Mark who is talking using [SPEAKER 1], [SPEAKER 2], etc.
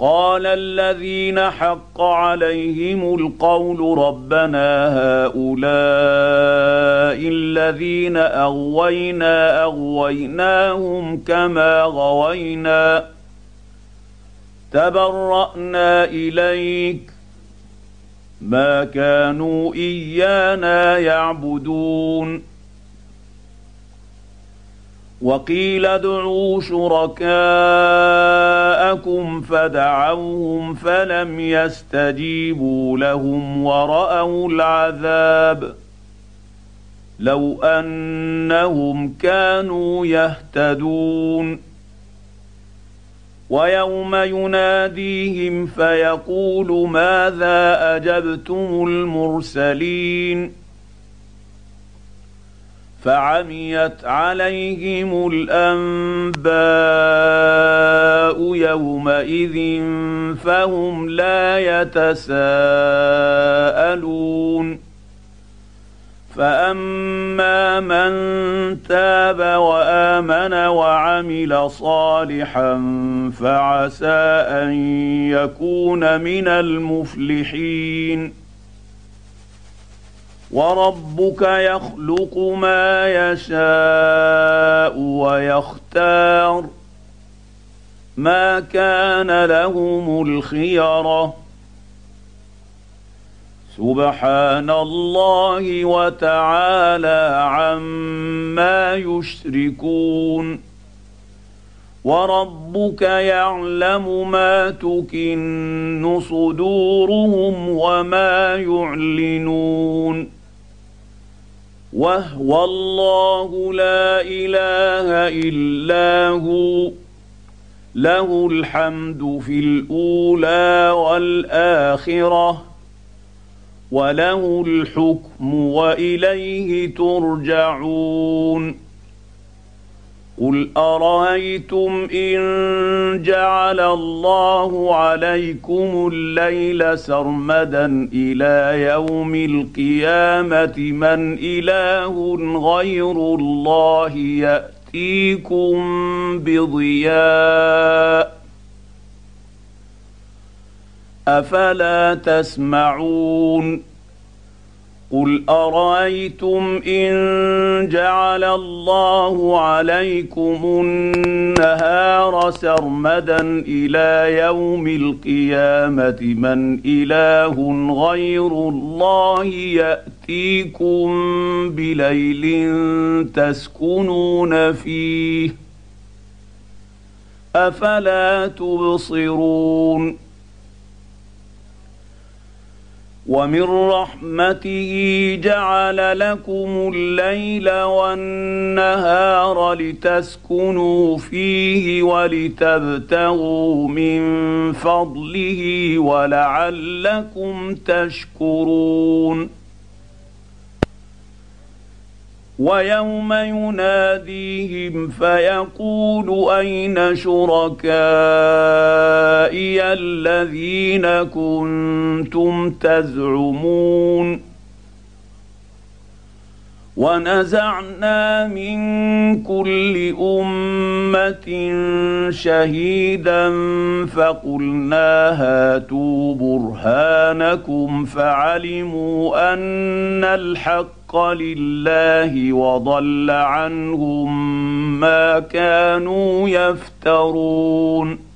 [SPEAKER 1] قال الذين حق عليهم القول ربنا هؤلاء الذين أغويناهم كما غوينا تبرأنا إليك ما كانوا إيانا يعبدون. وقيل ادعوا شركاءكم فدعوهم فلم يستجيبوا لهم ورأوا العذاب لو أنهم كانوا يهتدون. ويوم يناديهم فيقول ماذا أجبتم المرسلين فعميت عليهم الأنباء يومئذ فهم لا يتساءلون. فأما من تاب وآمن وعمل صالحا فعسى أن يكون من المفلحين. وربك يخلق ما يشاء ويختار ما كان لهم الخيرة سبحان الله وتعالى عما يشركون. وربك يعلم ما تكن صدورهم وما يعلنون وهو الله لا إله إلا هو له الحمد في الأولى والآخرة وله الحكم وإليه ترجعون. قل أرأيتم إن جعل الله عليكم الليل سرمدا إلى يوم القيامة من إله غير الله يأتيكم بضياء أفلا تسمعون. قل أرأيتم إن جعل الله عليكم النهار سرمدا إلى يوم القيامة من إله غير الله يأتيكم بليل تسكنون فيه أفلا تبصرون. ومن رحمته جعل لكم الليل والنهار لتسكنوا فيه ولتبتغوا من فضله ولعلكم تشكرون. ويوم يناديهم فيقول أين شركائي الذين كنتم تزعمون ونزعنا من كل أمة شهيدا فقلنا هاتوا برهانكم فعلموا أن الحق لله وضل عنهم ما كانوا يفترون.